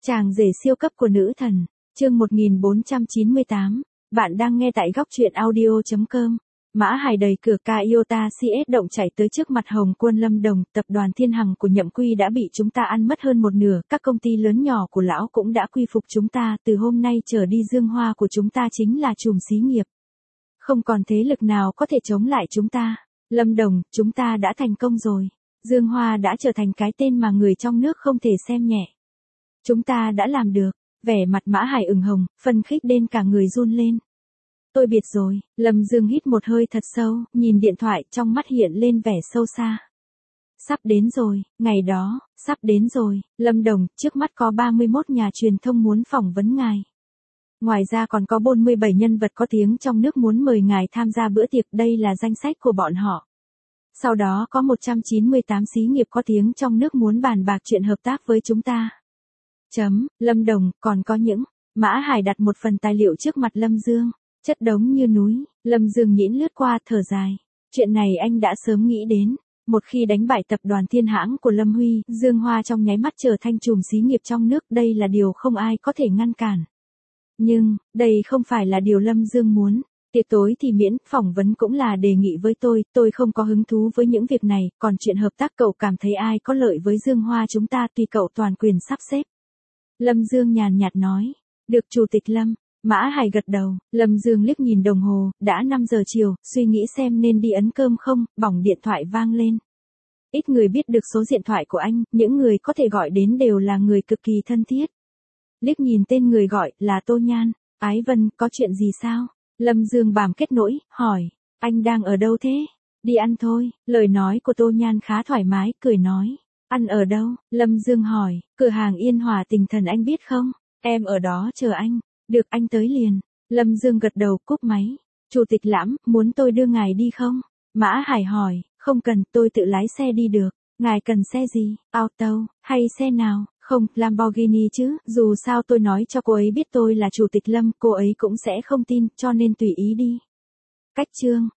Chàng rể siêu cấp của nữ thần, chương 1498, bạn đang nghe tại góc truyện audio.com. Mã Hải đẩy cửa Toyota CS động chạy tới trước mặt Hồng Quân Lâm Đồng, tập đoàn Thiên Hằng của Nhậm Quy đã bị chúng ta ăn mất hơn một nửa, các công ty lớn nhỏ của lão cũng đã quy phục chúng ta, từ hôm nay trở đi Dương Hoa của chúng ta chính là chùm xí nghiệp. Không còn thế lực nào có thể chống lại chúng ta. Lâm Đồng, chúng ta đã thành công rồi. Dương Hoa đã trở thành cái tên mà người trong nước không thể xem nhẹ. Chúng ta đã làm được. Vẻ mặt Mã Hải ửng hồng, phân khích đến cả người run lên. Tôi biết rồi. Lâm Dương hít một hơi thật sâu, nhìn điện thoại, trong mắt hiện lên vẻ sâu xa. Sắp đến rồi, ngày đó, sắp đến rồi. Lâm Đồng, trước mắt có 31 nhà truyền thông muốn phỏng vấn ngài. Ngoài ra còn có 47 nhân vật có tiếng trong nước muốn mời ngài tham gia bữa tiệc, đây là danh sách của bọn họ. Sau đó có 198 xí nghiệp có tiếng trong nước muốn bàn bạc chuyện hợp tác với chúng ta. Lâm Đồng, còn có những. Mã Hải đặt một phần tài liệu trước mặt Lâm Dương, chất đống như núi. Lâm Dương nhĩn lướt qua, thở dài. Chuyện này anh đã sớm nghĩ đến. Một khi đánh bại tập đoàn Thiên Hãng của Lâm Huy, Dương Hoa trong nháy mắt trở thành chùm xí nghiệp trong nước, đây là điều không ai có thể ngăn cản. Nhưng, đây không phải là điều Lâm Dương muốn. Tiệc tối thì miễn, phỏng vấn cũng là đề nghị với tôi không có hứng thú với những việc này, còn chuyện hợp tác cậu cảm thấy ai có lợi với Dương Hoa chúng ta tùy cậu toàn quyền sắp xếp. Lâm Dương nhàn nhạt nói, được Chủ tịch Lâm. Mã Hải gật đầu, Lâm Dương liếc nhìn đồng hồ, đã 5 giờ chiều, suy nghĩ xem nên đi ấn cơm không, bỏng điện thoại vang lên. Ít người biết được số điện thoại của anh, những người có thể gọi đến đều là người cực kỳ thân thiết. Liếc nhìn tên người gọi, là Tô Nhan. Ái Vân, có chuyện gì sao? Lâm Dương bàm kết nỗi, hỏi, anh đang ở đâu thế? Đi ăn thôi. Lời nói của Tô Nhan khá thoải mái, cười nói. Ăn ở đâu? Lâm Dương hỏi, cửa hàng Yên Hòa Tinh Thần anh biết không? Em ở đó chờ anh. Được, anh tới liền. Lâm Dương gật đầu, cúp máy. Chủ tịch Lãm, muốn tôi đưa ngài đi không? Mã Hải hỏi, không cần, tôi tự lái xe đi được. Ngài cần xe gì? Auto, hay xe nào? Không, Lamborghini chứ, dù sao tôi nói cho cô ấy biết tôi là Chủ tịch Lâm, cô ấy cũng sẽ không tin, cho nên tùy ý đi. Cách chương.